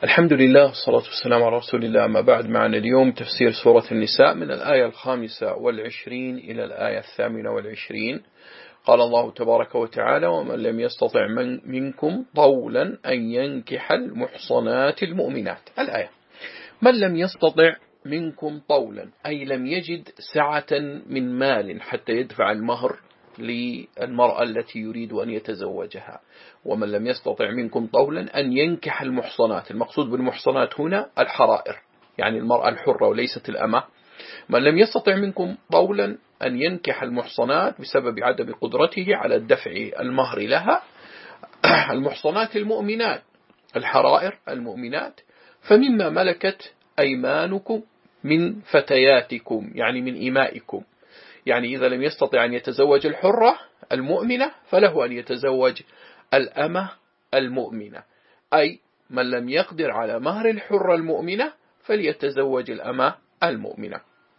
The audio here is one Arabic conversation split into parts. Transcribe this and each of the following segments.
الحمد لله والصلاة والسلام على رسول الله. أما بعد، معنا اليوم تفسير سورة النساء من الآية 25 إلى الآية 28. قال الله تبارك وتعالى: ومن لم يستطع منكم طولا أن ينكح المحصنات المؤمنات. الآية: من لم يستطع منكم طولا، أي لم يجد سعة من مال حتى يدفع المهر للمرأة التي يريد أن يتزوجها. ومن لم يستطع منكم طولا أن ينكح المحصنات، المقصود بالمحصنات هنا الحرائر، يعني المرأة الحرة وليست الأمة. من لم يستطع منكم طولا أن ينكح المحصنات بسبب عدم قدرته على الدفع المهر لها، المحصنات المؤمنات الحرائر المؤمنات، فمما ملكت أيمانكم من فتياتكم، يعني من إمائكم. يعني إذا لم يستطع أن يتزوج الحرة المؤمنة فله أن يتزوج الأمة المؤمنة، أي من لم يقدر على مهر الحرة المؤمنة فليتزوج الأمة المؤمنة.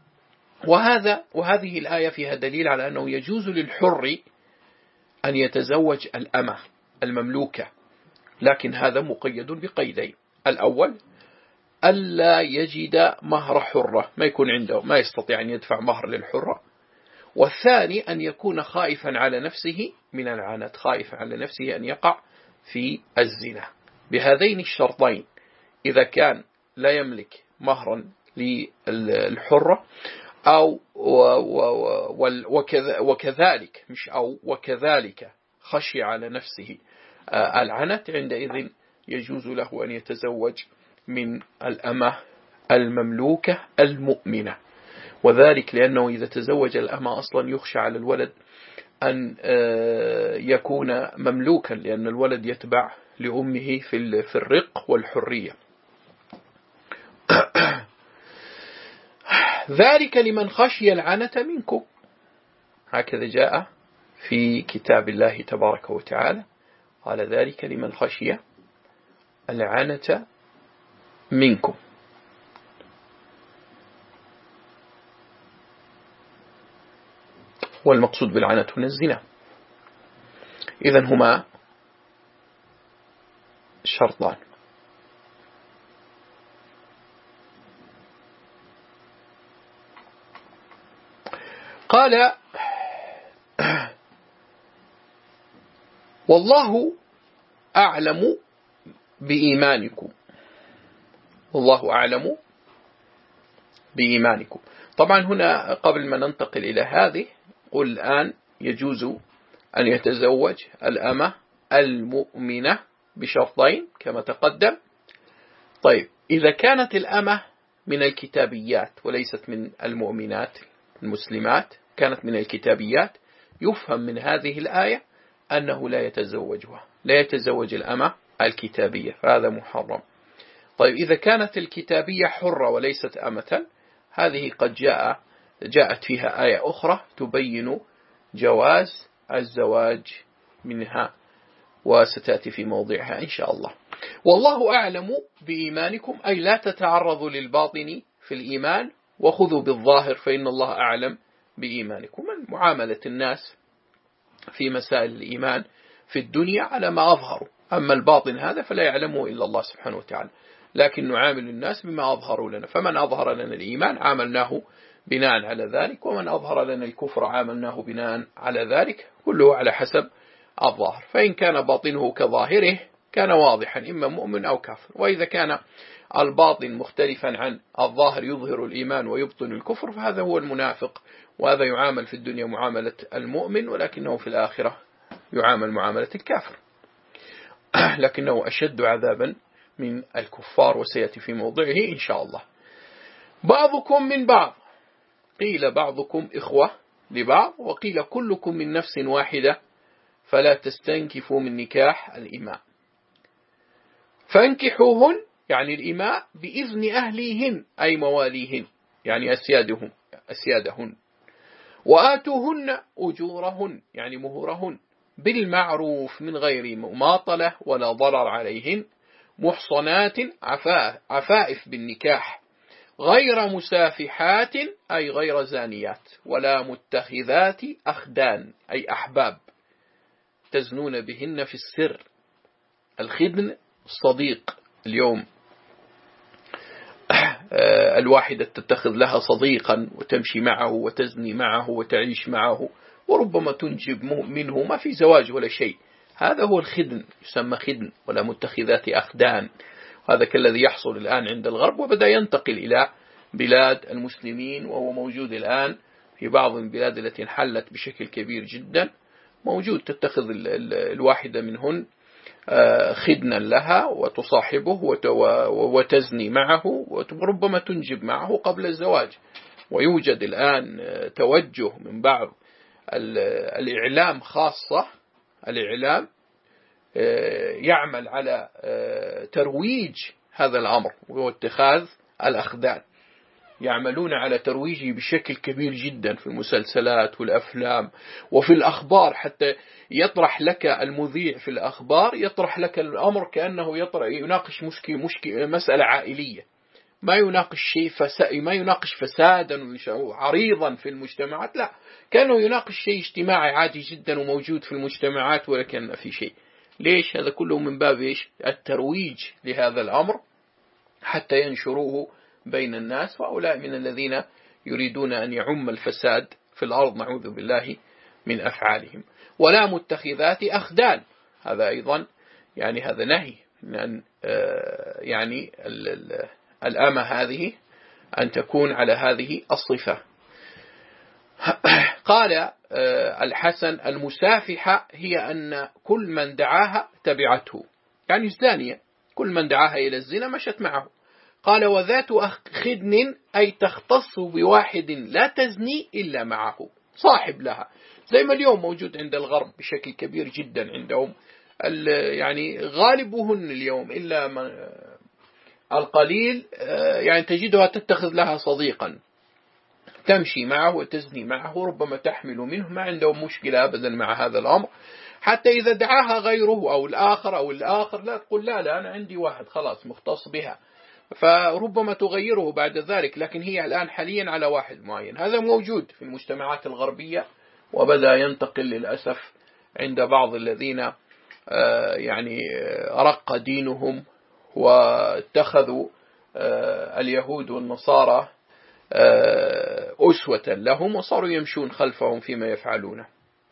وهذه الآية فيها دليل على أنه يجوز للحر أن يتزوج الأمة المملوكة، لكن هذا مقيد بقيدين: الأول ألا يجد مهر حرة، ما يكون عنده، ما يستطيع أن يدفع مهر للحرة. والثاني أن يكون خائفا على نفسه من العنت، خائفا على نفسه أن يقع في الزنا. بهذين الشرطين، إذا كان لا يملك مهرا للحرة أو وكذلك خشي على نفسه العنت، عندئذ يجوز له أن يتزوج من الأمة المملوكة المؤمنة. وذلك لأنه إذا تزوج الأمة أصلا يخشى على الولد أن يكون مملوكا، لأن الولد يتبع لأمه في الرق والحرية. ذلك لمن خشي العنة منكم، هكذا جاء في كتاب الله تبارك وتعالى، قال: ذلك لمن خشي العنة منكم. والمقصود بالعنة هنا الزنا. إذن هما شرطان. قال: والله أعلم بإيمانكم. والله أعلم بإيمانكم. طبعا هنا قبل ما ننتقل إلى هذه، قل الآن يجوز أن يتزوج الأمة المؤمنة بشرطين كما تقدم. طيب، إذا كانت الأمة من الكتابيات وليست من المؤمنات المسلمات، كانت من الكتابيات، يفهم من هذه الآية أنه لا يتزوجها، لا يتزوج الأمة الكتابية، فهذا محرم. طيب، إذا كانت الكتابية حرة وليست أمة، هذه قد جاءت فيها آية أخرى تبين جواز الزواج منها، وستأتي في موضعها إن شاء الله. والله أعلم بإيمانكم، أي لا تتعرضوا للباطن في الإيمان، وخذوا بالظاهر فإن الله أعلم بإيمانكم. من معاملة الناس في مسائل الإيمان في الدنيا على ما أظهروا، أما الباطن هذا فلا يعلمه إلا الله سبحانه وتعالى، لكن نعامل الناس بما أظهروا لنا. فمن أظهر لنا الإيمان عاملناه بناء على ذلك، ومن أظهر لنا الكفر عاملناه بناء على ذلك، كله على حسب الظاهر. فإن كان باطنه كظاهره كان واضحا، إما مؤمن أو كافر. وإذا كان الباطن مختلفا عن الظاهر، يظهر الإيمان ويبطن الكفر، فهذا هو المنافق، وهذا يعامل في الدنيا معاملة المؤمن، ولكنه في الآخرة يعامل معاملة الكافر، لكنه أشد عذابا من الكفار، وسيأتي في موضعه إن شاء الله. بعضكم من بعض، قيل بعضكم إخوة لبعض، وقيل كلكم من نفس واحدة، فلا تستنكفوا من نكاح الإماء. فانكحوهن، يعني الإماء، بإذن أهليهن، أي مواليهن، يعني أسيادهن. وآتوهن أجورهن، يعني مهورهن، بالمعروف من غير مماطلة ولا ضرر عليهن، محصنات عفائف بالنكاح، غير مسافحات، أي غير زانيات، ولا متخذات أخدان، أي أحباب تزنون بهن في السر. الخدن الصديق اليوم الواحدة تتخذ لها صديقا وتمشي معه وتزني معه وتعيش معه، وربما تنجب منه ما في زواج ولا شيء. هذا هو الخدن، يسمى خدن، ولا متخذات أخدان. هذا كالذي يحصل الآن عند الغرب، وبدأ ينتقل إلى بلاد المسلمين، وهو موجود الآن في بعض البلاد التي انحلت بشكل كبير جدا. موجود تتخذ الواحدة منهن خدنا لها وتصاحبه وتزني معه، وربما تنجب معه قبل الزواج. ويوجد الآن توجه من بعض الإعلام، خاصة الإعلام يعمل على ترويج هذا الأمر وهو اتخاذ الأخدان. يعملون على ترويجه بشكل كبير جدا في المسلسلات والأفلام وفي الأخبار، حتى يطرح لك المذيع في الأخبار يطرح لك الأمر كأنه يناقش مسألة عائلية، ما يناقش فسادا عريضا في المجتمعات، لا، كأنه يناقش شيء اجتماعي عادي جدا وموجود في المجتمعات ولكن في شيء. ليش؟ هذا كله من باب الترويج لهذا الأمر حتى ينشروه بين الناس، وهؤلاء من الذين يريدون أن يعم الفساد في الأرض، نعوذ بالله من أفعالهم. ولا متخذات أخدان، هذا أيضا يعني هذا نهي من يعني الأمة هذه أن تكون على هذه الصفة. قال الحسن: المسافحة هي أن كل من دعاها تبعته، يعني الزانية كل من دعاها إلى الزنا مشت معه. قال: وذات خدن أي تختص بواحد لا تزني إلا معه، صاحب لها، زي ما اليوم موجود عند الغرب بشكل كبير جدا عندهم، يعني غالبهن اليوم إلا القليل يعني تجدها تتخذ لها صديقا تمشي معه وتزني معه، ربما تحمل منه، ما عندهم مشكلة أبدا مع هذا الأمر. حتى إذا دعاها غيره أو الآخر لا تقول لا أنا عندي واحد خلاص مختص بها، فربما تغيره بعد ذلك، لكن هي الآن حاليا على واحد معين. هذا موجود في المجتمعات الغربية، وبدأ ينتقل للأسف عند بعض الذين يعني رق دينهم واتخذوا اليهود والنصارى أسوة لهم وصاروا يمشون خلفهم فيما يفعلونه.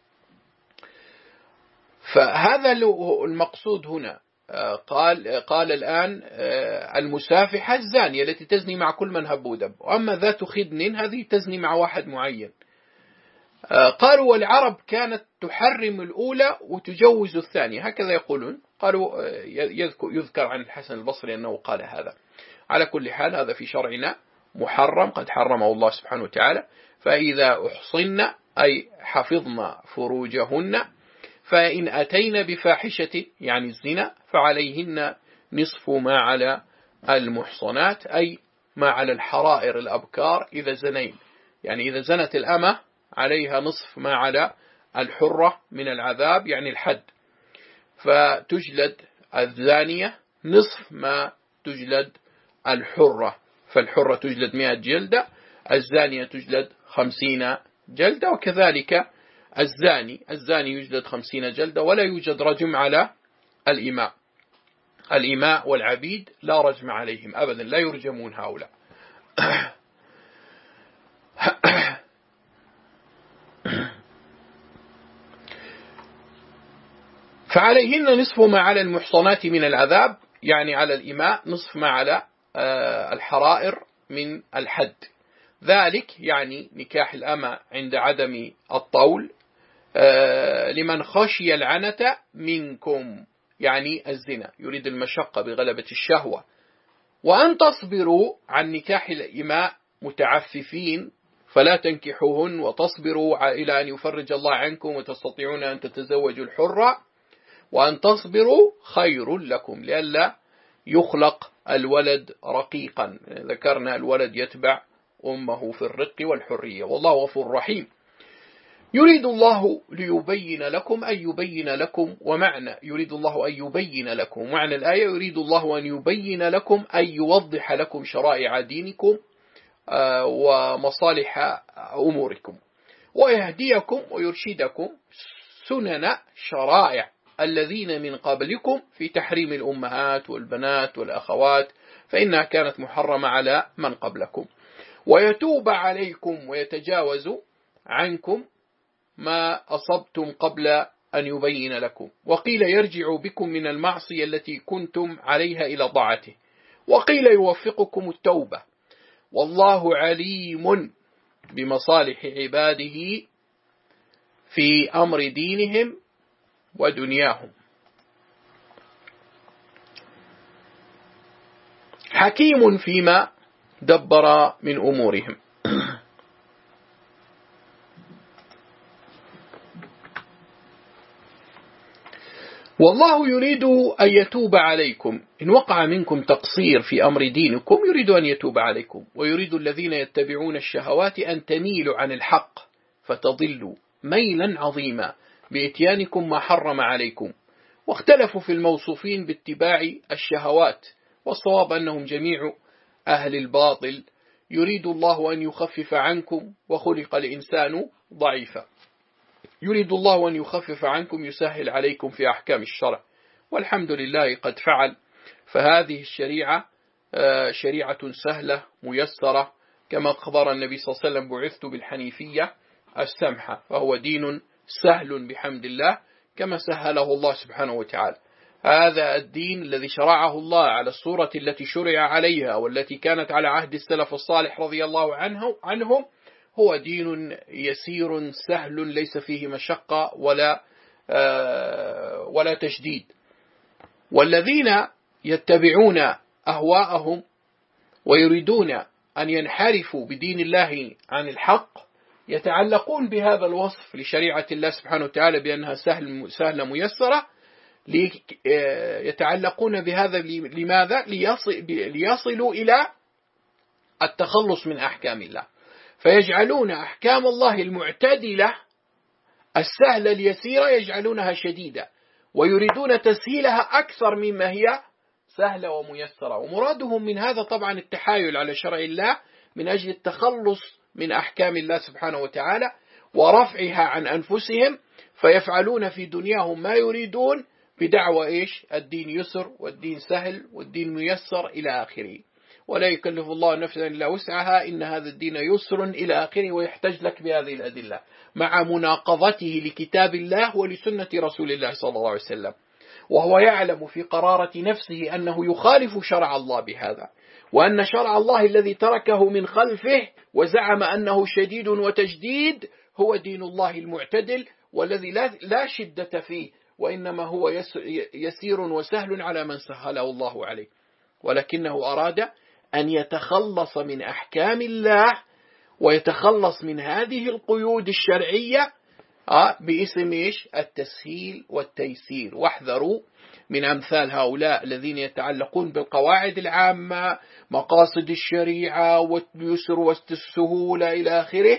فهذا المقصود هنا. قال الآن المسافحة الزانية التي تزني مع كل من هب ودب، وأما ذات خدن هذه تزني مع واحد معين. قالوا: والعرب كانت تحرم الأولى وتجوز الثانية، هكذا يقولون. قالوا يذكر عن الحسن البصري أنه قال هذا. على كل حال هذا في شرعنا محرم، قد حرمه الله سبحانه وتعالى. فإذا أحصن أي حفظنا فروجهن، فإن أتينا بفاحشة يعني الزنا فعليهن نصف ما على المحصنات، أي ما على الحرائر الأبكار إذا زنين، يعني إذا زنت الأمة عليها نصف ما على الحرة من العذاب، يعني الحد. فتجلد الزانية نصف ما تجلد الحرة، فالحرة تجلد 100 جلدة، الزانية تجلد 50 جلدة، وكذلك الزاني يجلد 50 جلدة، ولا يوجد رجم على الإماء والعبيد، لا رجم عليهم أبدا، لا يرجمون هؤلاء. فعليهن نصف ما على المحصنات من العذاب، يعني على الإماء نصف ما على الحرائر من الحد. ذلك يعني نكاح الأمة عند عدم الطول لمن خشي العنة منكم، يعني الزنا، يريد المشقة بغلبة الشهوة. وأن تصبروا عن نكاح الإماء متعففين، فلا تنكحوهن وتصبروا إلى أن يفرج الله عنكم وتستطيعون أن تتزوجوا الحرة. وأن تصبروا خير لكم لئلا يخلق الولد رقيقا، ذكرنا الولد يتبع أمه في الرق والحرية، والله غفور رحيم. يريد الله ليبين لكم أن يبين لكم، ومعنى يريد الله أن يبين لكم، معنى الآية يريد الله أن يبين لكم، أن يوضح لكم شرائع دينكم ومصالح أموركم، ويهديكم ويرشدكم سنن شرائع الذين من قبلكم في تحريم الأمهات والبنات والأخوات، فإنها كانت محرمة على من قبلكم، ويتوب عليكم ويتجاوز عنكم ما أصبتم قبل أن يبين لكم. وقيل يرجع بكم من المعصية التي كنتم عليها إلى طاعته، وقيل يوفقكم التوبة، والله عليم بمصالح عباده في أمر دينهم ودنياهم، حكيم فيما دبر من أمورهم. والله يريد أن يتوب عليكم، إن وقع منكم تقصير في أمر دينكم يريد أن يتوب عليكم، ويريد الذين يتبعون الشهوات أن تميلوا عن الحق فتضلوا ميلا عظيما بإتيانكم ما حرم عليكم. واختلفوا في الموصوفين باتباع الشهوات، والصواب أنهم جميع أهل الباطل. يريد الله أن يخفف عنكم، وخلق الإنسان ضعيفا. يريد الله أن يخفف عنكم، يسهل عليكم في أحكام الشرع، والحمد لله قد فعل. فهذه الشريعة شريعة سهلة ميسرة، كما أخبر النبي صلى الله عليه وسلم: بعثت بالحنيفية السمحة، فهو دين سهل بحمد الله كما سهله الله سبحانه وتعالى. هذا الدين الذي شرعه الله على الصورة التي شرع عليها والتي كانت على عهد السلف الصالح رضي الله عنهم هو دين يسير سهل، ليس فيه مشقة ولا تشديد. والذين يتبعون أهواءهم ويريدون أن ينحرفوا بدين الله عن الحق يتعلقون بهذا الوصف لشريعة الله سبحانه وتعالى بأنها سهلة ميسرة، يتعلقون بهذا لماذا؟ ليصلوا إلى التخلص من أحكام الله، فيجعلون أحكام الله المعتدلة السهلة اليسيرة يجعلونها شديدة، ويريدون تسهيلها أكثر مما هي سهلة وميسرة. ومرادهم من هذا طبعا التحايل على شرع الله من أجل التخلص من أحكام الله سبحانه وتعالى ورفعها عن أنفسهم، فيفعلون في دنياهم ما يريدون بدعوى الدين يسر والدين سهل والدين ميسر إلى آخره. ولا يكلف الله نفسا إلا وسعها، إن هذا الدين يسر إلى آخره، ويحتج لك بهذه الأدلة مع مناقضته لكتاب الله ولسنة رسول الله صلى الله عليه وسلم، وهو يعلم في قرارة نفسه أنه يخالف شرع الله بهذا، وأن شرع الله الذي تركه من خلفه وزعم أنه شديد وتجديد هو دين الله المعتدل، والذي لا شدة فيه، وإنما هو يسير وسهل على من سهله الله عليه. ولكنه أراد أن يتخلص من أحكام الله ويتخلص من هذه القيود الشرعية باسم التسهيل والتيسير. واحذروا من أمثال هؤلاء الذين يتعلقون بالقواعد العامة، مقاصد الشريعة واليسر والسهولة إلى آخره،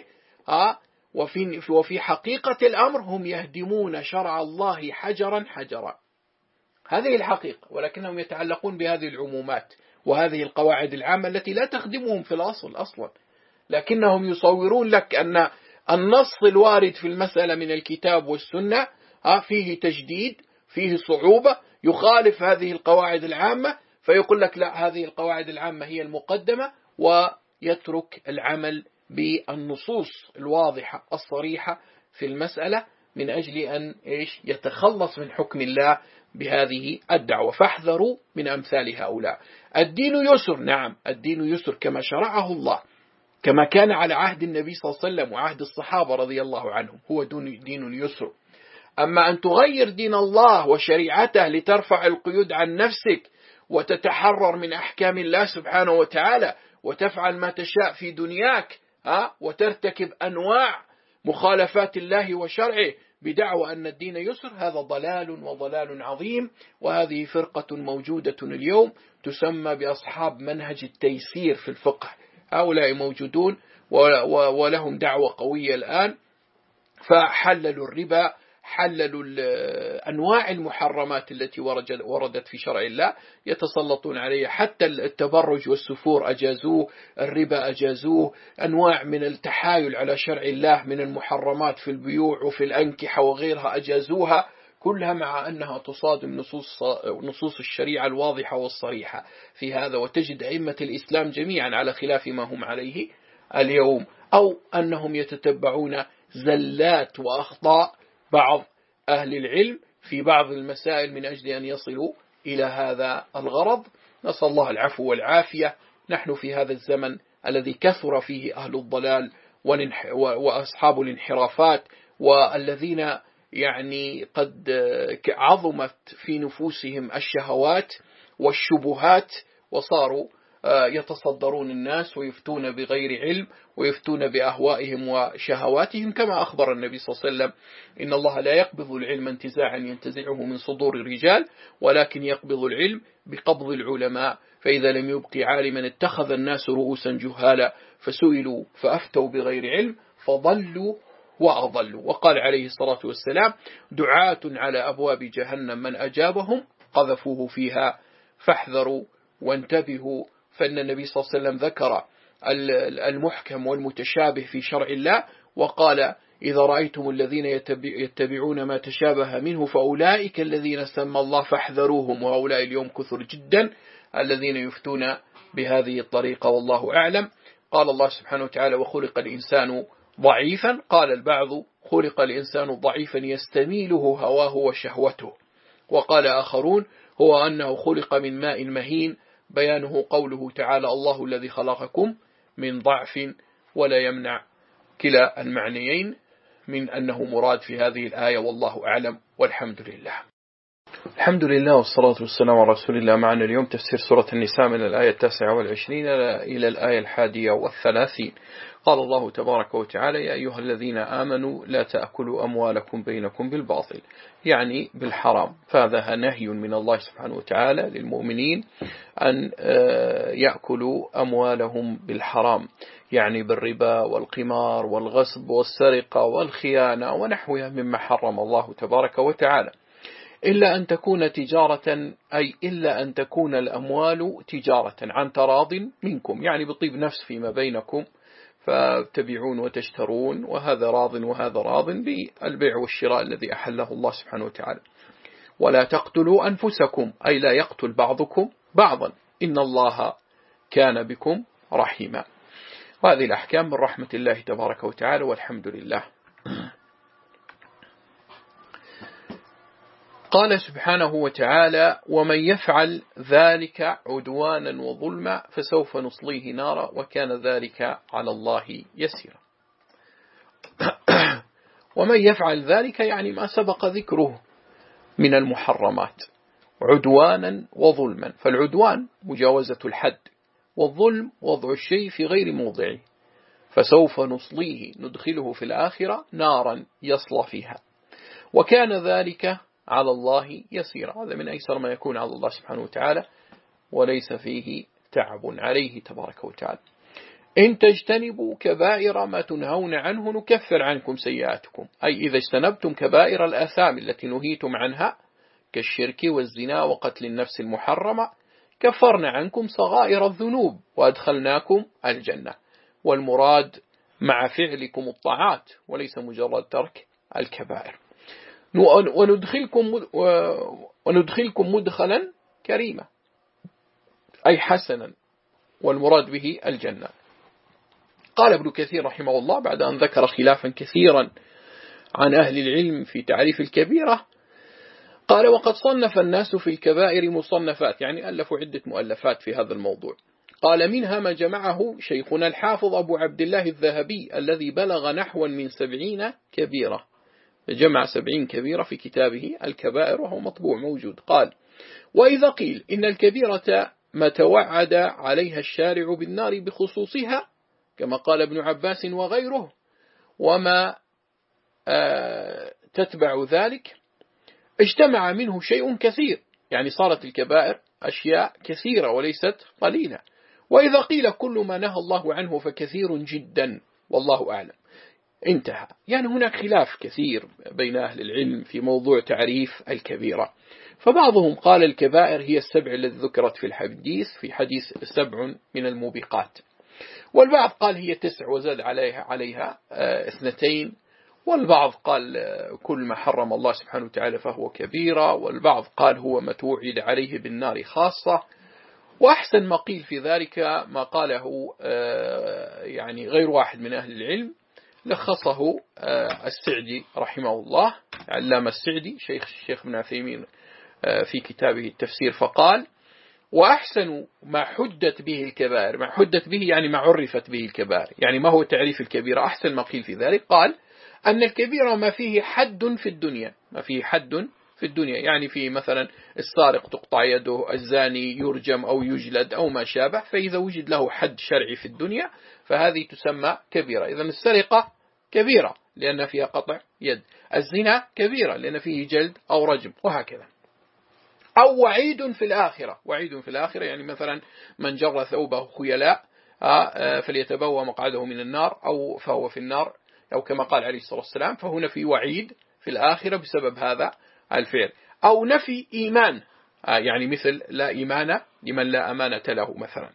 وفي حقيقة الأمر هم يهدمون شرع الله حجرا حجرا. هذه الحقيقة، ولكنهم يتعلقون بهذه العمومات وهذه القواعد العامة التي لا تخدمهم في الأصل أصلا، لكنهم يصورون لك أن النص الوارد في المسألة من الكتاب والسنة فيه تجديد، فيه صعوبة، يخالف هذه القواعد العامة، فيقول لك لا، هذه القواعد العامة هي المقدمة، ويترك العمل بالنصوص الواضحة الصريحة في المسألة من أجل أن يتخلص من حكم الله بهذه الدعوة. فاحذروا من أمثال هؤلاء. الدين يسر، نعم الدين يسر كما شرعه الله، كما كان على عهد النبي صلى الله عليه وسلم وعهد الصحابة رضي الله عنهم، هو دين يسر. أما أن تغير دين الله وشريعته لترفع القيود عن نفسك وتتحرر من أحكام الله سبحانه وتعالى وتفعل ما تشاء في دنياك وترتكب أنواع مخالفات الله وشرعه بدعوى أن الدين يسر، هذا ضلال عظيم. وهذه فرقة موجودة اليوم تسمى بأصحاب منهج التيسير في الفقه، هؤلاء موجودون ولهم دعوة قوية الآن، فحللوا الربا، حللوا أنواع المحرمات التي وردت في شرع الله، يتسلطون عليها. حتى التبرج والسفور أجازوه، الربا أجازوه، أنواع من التحايل على شرع الله من المحرمات في البيوع وفي الأنكحة وغيرها أجازوها. كلها مع أنها تصادم نصوص الشريعة الواضحة والصريحة في هذا، وتجد أئمة الإسلام جميعا على خلاف ما هم عليه اليوم، أو أنهم يتتبعون زلات وأخطاء بعض أهل العلم في بعض المسائل من أجل أن يصلوا إلى هذا الغرض. نسأل الله العفو والعافية. نحن في هذا الزمن الذي كثر فيه أهل الضلال وأصحاب الانحرافات، والذين يعني قد عظمت في نفوسهم الشهوات والشبهات، وصاروا يتصدرون الناس ويفتون بغير علم ويفتون بأهوائهم وشهواتهم، كما أخبر النبي صلى الله عليه وسلم: إن الله لا يقبض العلم انتزاعا ينتزعه من صدور الرجال، ولكن يقبض العلم بقبض العلماء، فإذا لم يبق عالما اتخذ الناس رؤوسا جهالا فسئلوا فأفتوا بغير علم فضلوا وأضلوا. وقال عليه الصلاة والسلام: دعاة على أبواب جهنم من أجابهم قذفوه فيها فاحذروا وانتبهوا. فإن النبي صلى الله عليه وسلم ذكر المحكم والمتشابه في شرع الله، وقال: إذا رأيتم الذين يتبعون ما تشابه منه فأولئك الذين سمى الله فاحذروهم. وهؤلاء اليوم كثر جدا الذين يفتون بهذه الطريقة، والله أعلم. قال الله سبحانه وتعالى: وخلق الإنسان ضعيفا. قال البعض: خلق الإنسان ضعيفا يستميله هواه وشهوته. وقال آخرون: هو أنه خلق من ماء مهين، بيانه قوله تعالى: الله الذي خلقكم من ضعف، ولا يمنع كلا المعنيين من أنه مراد في هذه الآية، والله أعلم والحمد لله. الحمد لله والصلاة والسلام على رسول الله. معنا اليوم تفسير سورة النساء من الآية 29 إلى الآية 31. قال الله تبارك وتعالى: يا أيها الذين آمنوا لا تأكلوا أموالكم بينكم بالباطل، يعني بالحرام. فهذا نهي من الله سبحانه وتعالى للمؤمنين أن يأكلوا أموالهم بالحرام، يعني بالربا والقمار والغصب والسرقة والخيانة ونحوها مما حرم الله تبارك وتعالى، إلا أن تكون تجارة، أي إلا أن تكون الأموال تجارة عن تراض منكم، يعني بطيب نفس فيما بينكم، فتبيعون وتشترون، وهذا راض وهذا راض بالبيع والشراء الذي أحله الله سبحانه وتعالى. ولا تقتلوا أنفسكم، أي لا يقتل بعضكم بعضا، إن الله كان بكم رحيما. وهذه الأحكام من رحمة الله تبارك وتعالى، والحمد لله. قال سبحانه وتعالى: ومن يفعل ذلك عدوانا وظلما فسوف نصليه نارا وكان ذلك على الله يسيرا. ومن يفعل ذلك يعني ما سبق ذكره من المحرمات، عدوانا وظلما. فالعدوان مجاوزة الحد، والظلم وضع الشيء في غير موضعه. فسوف نصليه، ندخله في الآخرة نارا يصلى فيها، وكان ذلك على الله يسيرا. هذا من أيسر ما يكون على الله سبحانه وتعالى، وليس فيه تعب عليه تبارك وتعالى. إن تجتنبوا كبائر ما تنهون عنه نكفر عنكم سيئاتكم، أي إذا اجتنبتم كبائر الآثام التي نهيتم عنها كالشرك والزنا وقتل النفس المحرمة، كفرنا عنكم صغائر الذنوب وأدخلناكم الجنة. والمراد مع فعلكم الطاعات، وليس مجرد ترك الكبائر. وندخلكم مدخلا كريما، أي حسنا، والمراد به الجنة. قال ابن كثير رحمه الله بعد أن ذكر خلافا كثيرا عن أهل العلم في تعريف الكبيرة، قال: وقد صنف الناس في الكبائر مصنفات، يعني ألفوا عدة مؤلفات في هذا الموضوع. قال: منها ما جمعه شيخنا الحافظ أبو عبد الله الذهبي الذي بلغ نحوا من 70 كبيرة، جمع 70 كبيرة في كتابه الكبائر، وهو مطبوع موجود. قال: وإذا قيل إن الكبيرة ما توعد عليها الشارع بالنار بخصوصها كما قال ابن عباس وغيره، وما تتبع ذلك، اجتمع منه شيء كثير، يعني صارت الكبائر أشياء كثيرة وليست قليلة. وإذا قيل كل ما نهى الله عنه فكثير جدا والله أعلم، انتهى. يعني هناك خلاف كثير بين أهل العلم في موضوع تعريف الكبيرة. فبعضهم قال الكبائر هي السبع التي ذكرت في الحديث، في حديث 7 من الموبقات، والبعض قال هي 9 وزاد عليها 2، والبعض قال كل ما حرم الله سبحانه وتعالى فهو كبيرة، والبعض قال هو ما توعد عليه بالنار خاصة. وأحسن ما قيل في ذلك ما قاله يعني غير واحد من أهل العلم، لخصه السعدي رحمه الله، علامة السعدي الشيخ ابن عثيمين في كتابه التفسير، فقال: وأحسن ما حدت به الكبائر، ما حدت به يعني ما عرفت به الكبائر، يعني ما هو تعريف الكبيرة، أحسن ما قيل في ذلك قال أن الكبيرة ما فيه حد في الدنيا، ما فيه حد في الدنيا، يعني في مثلا السارق تقطع يده، الزاني يرجم أو يجلد أو ما شابه، فإذا وجد له حد شرعي في الدنيا فهذه تسمى كبيرة. إذن السرقة كبيرة لأن فيها قطع يد، الزنا كبيرة لأن فيه جلد أو رجم، وهكذا. أو وعيد في الآخرة، وعيد في الآخرة يعني مثلا من جر ثوبه خيلاء فليتبوأ مقعده من النار، أو فهو في النار، أو كما قال عليه الصلاة والسلام، فهنا في وعيد في الآخرة بسبب هذا الفعل. أو نفي إيمان، يعني مثل لا إيمان لمن لا أمانة له مثلا.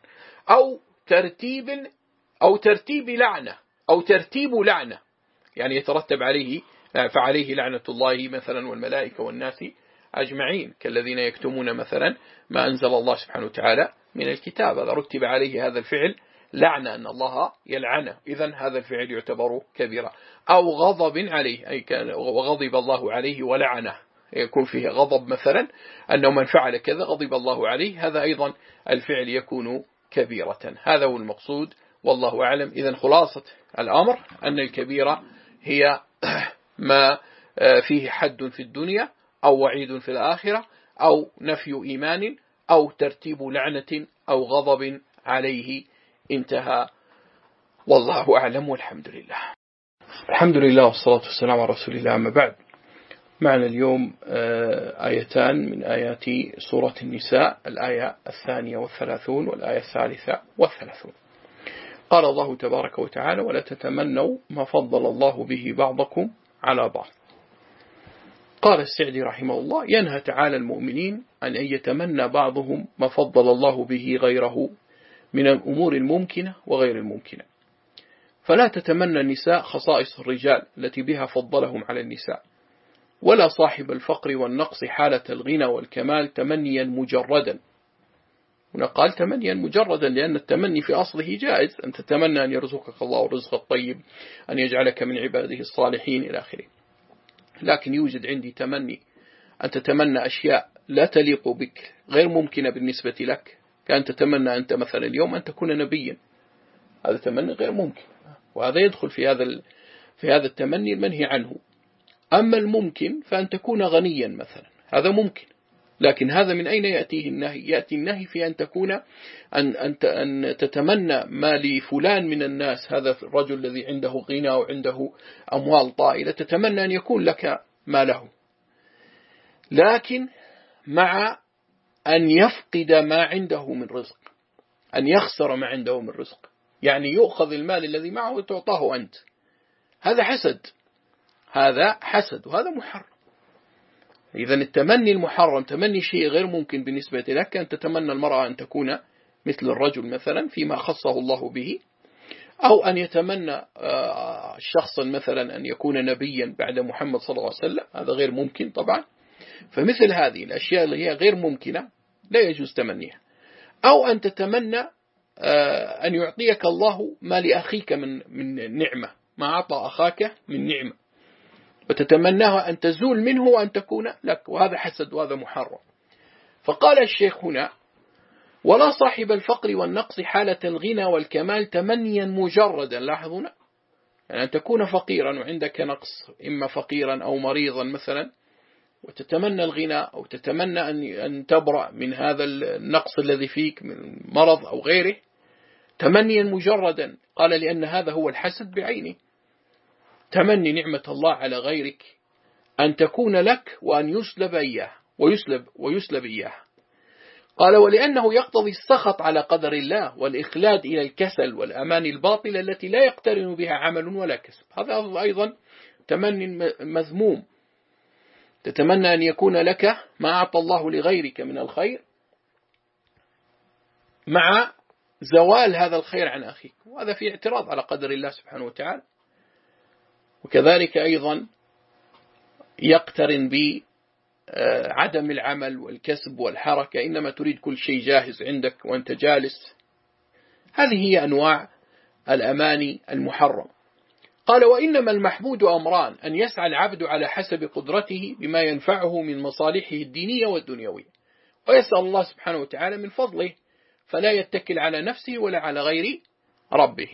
أو ترتيب لعنة، أو ترتيب لعنة، يعني يترتب عليه فعليه لعنة الله مثلا والملائكة والناس أجمعين، كالذين يكتمون مثلا ما أنزل الله سبحانه وتعالى من الكتاب، هذا رتب عليه هذا الفعل لعنة، أن الله يلعنه، إذن هذا الفعل يعتبر كبيرة. أو غضب عليه، أي كان وغضب الله عليه ولعنه، يكون فيه غضب مثلا أنه من فعل كذا غضب الله عليه، هذا أيضا الفعل يكون كبيرة. هذا هو المقصود والله أعلم. إذن خلاصة الأمر أن الكبيرة هي ما فيه حد في الدنيا، أو وعيد في الآخرة، أو نفي إيمان، أو ترتيب لعنة، أو غضب عليه. انتهى، والله أعلم، والحمد لله. الحمد لله والصلاة والسلام على رسول الله، أما بعد. معنا اليوم آيتان من آيات سورة النساء، الآية 32 والآية 33. قال الله تبارك وتعالى: ولا تتمنوا ما فضل الله به بعضكم على بعض. قال السعدي رحمه الله: ينهى تعالى المؤمنين عن أن يتمنى بعضهم ما فضل الله به غيره من الأمور الممكنة وغير الممكنة، فلا تتمنى النساء خصائص الرجال التي بها فضلهم على النساء، ولا صاحب الفقر والنقص حالة الغنى والكمال تمنيا مجردا. هنا قال تمنيا مجردا لأن التمني في أصله جائز، أن تتمنى أن يرزقك الله الرزق الطيب، أن يجعلك من عباده الصالحين إلى آخره. لكن يوجد عندي تمني أن تتمنى أشياء لا تليق بك، غير ممكنة بالنسبة لك، كأن تتمنى أنت مثلا اليوم أن تكون نبيا، هذا تمني غير ممكن، وهذا يدخل في هذا التمني المنهي عنه. أما الممكن فأن تكون غنيا مثلا، هذا ممكن، لكن هذا من أين يأتيه النهي؟ يأتي النهي في أن تكون أن تتمنى ما لفلان من الناس، هذا الرجل الذي عنده غنى وعنده أموال طائلة، تتمنى أن يكون لك ما له، لكن مع أن يفقد ما عنده من رزق، أن يخسر ما عنده من رزق، يعني يؤخذ المال الذي معه وتعطاه أنت، هذا حسد، وهذا محرم. إذا التمني المحرم تمني شيء غير ممكن بالنسبة لك، أن تتمنى المرأة أن تكون مثل الرجل مثلا فيما خصه الله به، أو أن يتمنى شخصا مثلا أن يكون نبيا بعد محمد صلى الله عليه وسلم، هذا غير ممكن طبعا. فمثل هذه الأشياء اللي هي غير ممكنة لا يجوز تمنيها. أو أن تتمنى أن يعطيك الله ما لأخيك من نعمة، ما أعطى أخاك من نعمة، وتتمناها أن تزول منه وأن تكون لك، وهذا حسد وهذا محرم. فقال الشيخ هنا: ولا صاحب الفقر والنقص حالة الغنى والكمال تمنيا مجردا. لاحظونا، يعني أن تكون فقيرا وعندك نقص، إما فقيرا أو مريضا مثلا، وتتمنى الغنى أو تتمنى أن تبرأ من هذا النقص الذي فيك من مرض أو غيره، تمنيا مجردا. قال: لأن هذا هو الحسد بعينه، تمني نعمة الله على غيرك أن تكون لك وأن يسلب إياه ويسلب إياه. قال: ولأنه يقتضي السخط على قدر الله والإخلاد إلى الكسل والأماني الباطلة التي لا يقترن بها عمل ولا كسب. هذا أيضا تمني مذموم، تتمنى أن يكون لك ما أعطى الله لغيرك من الخير مع زوال هذا الخير عن أخيك، وهذا في اعتراض على قدر الله سبحانه وتعالى. وكذلك أيضا يقترن بعدم العمل والكسب والحركة، إنما تريد كل شيء جاهز عندك وأنت جالس. هذه هي أنواع الأماني المحرم. قال: وإنما المحمود أمران: أن يسعى العبد على حسب قدرته بما ينفعه من مصالحه الدينية والدنيوية، ويسأل الله سبحانه وتعالى من فضله، فلا يتكل على نفسه ولا على غير ربه.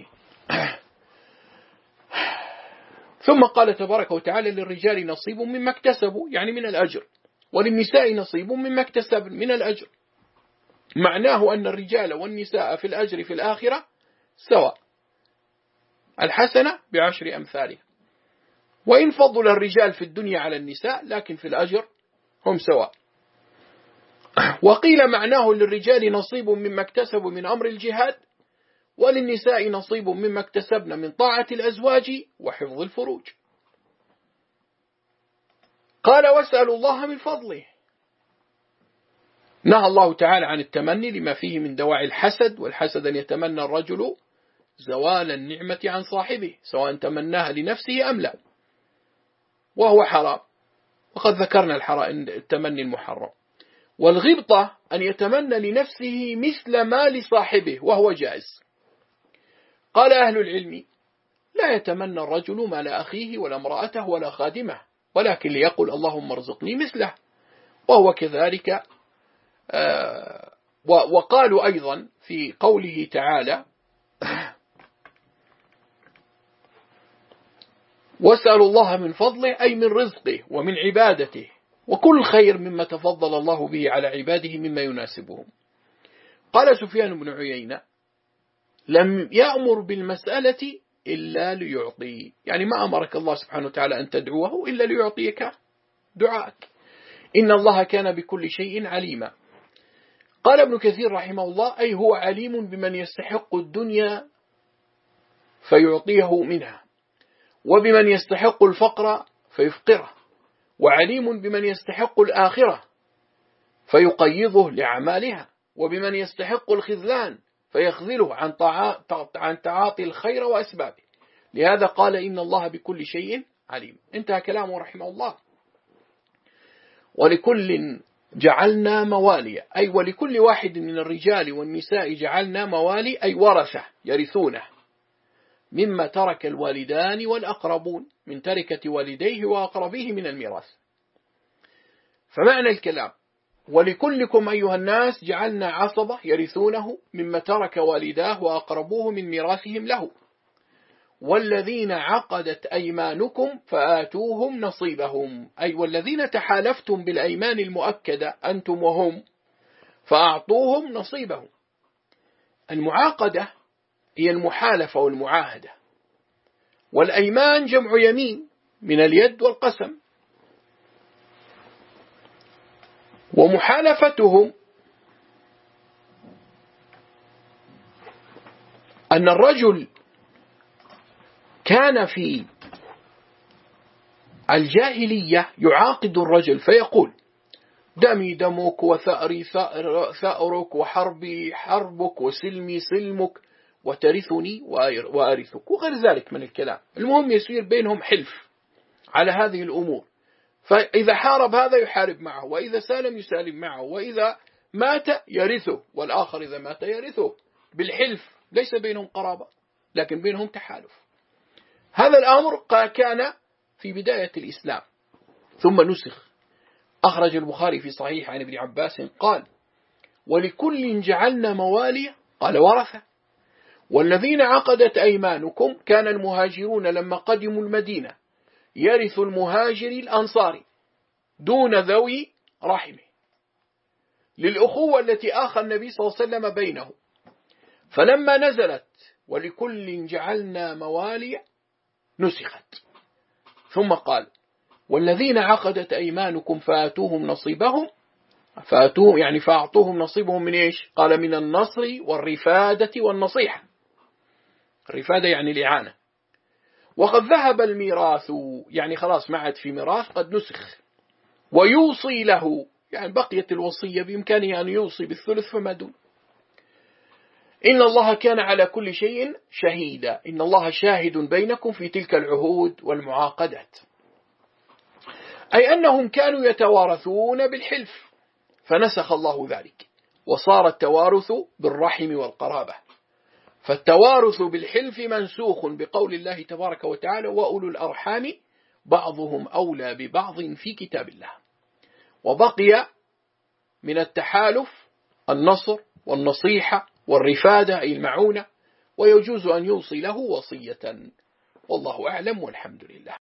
ثم قال تبارك وتعالى: للرجال نصيب مما اكتسبوا، يعني من الأجر، وللنساء نصيب مما اكتسب من الأجر. معناه أن الرجال والنساء في الأجر في الآخرة سواء، الحسنة ب10 أمثالها، وإن فضل الرجال في الدنيا على النساء لكن في الأجر هم سواء. وقيل معناه: للرجال نصيب مما اكتسبوا من أمر الجهاد، وللنساء نصيب مما اكتسبن من طاعة الأزواج وحفظ الفروج. قال: واسألوا الله من فضله. نهى الله تعالى عن التمني لما فيه من دواعي الحسد، والحسد أن يتمنى الرجل زوال النعمة عن صاحبه سواء تمناها لنفسه أم لا، وهو حرام، وقد ذكرنا التمني المحرم. والغبطة أن يتمنى لنفسه مثل ما لصاحبه وهو جائز. قال أهل العلم: لا يتمنى الرجل مال أخيه ولا امرأته ولا خادمه، ولكن ليقول اللهم ارزقني مثله، وهو كذلك. وقالوا أيضا في قوله تعالى: واسألوا الله من فضله، أي من رزقه ومن عبادته، وكل خير مما تفضل الله به على عباده مما يناسبهم. قال سفيان بن عيينة: لم يأمر بالمسألة إلا ليعطي، يعني ما أمرك الله سبحانه وتعالى أن تدعوه إلا ليعطيك دعاءك، إن الله كان بكل شيء عليما. قال ابن كثير رحمه الله: أي هو عليم بمن يستحق الدنيا فيعطيه منها، وبمن يستحق الفقر فيفقره، وعليم بمن يستحق الآخرة فيقيضه لأعمالها، وبمن يستحق الخذلان فيخذله عن تعاطي الخير وأسبابه. لهذا قال: إن الله بكل شيء عليم. انتهى كلامه رحمه الله. ولكل جعلنا موالي، أي ولكل واحد من الرجال والنساء جعلنا موالي، أي ورثة يرثونه، مما ترك الوالدان والأقربون، من تركة والديه وأقربيه من الميراث. فمعنى الكلام: ولكلكم أيها الناس جعلنا عصبة يرثونه مما ترك والداه وأقربوه من ميراثهم له، والذين عقدت أيمانكم فآتوهم نصيبهم، أي والذين تحالفتم بالأيمان المؤكدة أنتم وهم فأعطوهم نصيبهم. المعاقدة هي المحالفة والمعاهدة، والأيمان جمع يمين من اليد والقسم. ومحالفتهم أن الرجل كان في الجاهلية يعاقد الرجل فيقول: دمي دمك وثأري ثأرك وحربي حربك وسلمي سلمك وترثني وأرثك، وغير ذلك من الكلام. المهم يصير بينهم حلف على هذه الأمور، فإذا حارب هذا يحارب معه، وإذا سالم يسالم معه، وإذا مات يرثه، والآخر إذا مات يرثه بالحلف. ليس بينهم قرابة لكن بينهم تحالف. هذا الأمر كان في بداية الإسلام ثم نسخ. أخرج البخاري في صحيح عن ابن عباس قال: ولكل جعلنا موالي، قال ورثة، والذين عقدت أيمانكم، كان المهاجرون لما قدموا المدينة يرث المهاجر الأنصاري دون ذوي رحمه، للأخوة التي آخى النبي صلى الله عليه وسلم بينه. فلما نزلت ولكل جعلنا موالي نسخت، ثم قال: والذين عقدت أيمانكم فآتوهم نصيبهم، فآتوهم يعني فأعطوهم نصيبهم من إيش؟ قال: من النصر والرفادة والنصيحة. الرفادة يعني الإعانة. وقد ذهب الميراث، يعني خلاص ما عاد في ميراث، قد نسخ. ويوصي له، يعني بقيت الوصية بإمكانه أن يوصي بالثلث فما دون. إن الله كان على كل شيء شهيدا، إن الله شاهد بينكم في تلك العهود والمعاقدات، أي أنهم كانوا يتوارثون بالحلف فنسخ الله ذلك وصار التوارث بالرحم والقرابة، فالتوارث بالحلف منسوخ بقول الله تبارك وتعالى وأولو الأرحام بعضهم أولى ببعض في كتاب الله. وبقي من التحالف النصر والنصيحة والرفادة أي المعونة، ويجوز أن يوصي له وصية، والله أعلم والحمد لله.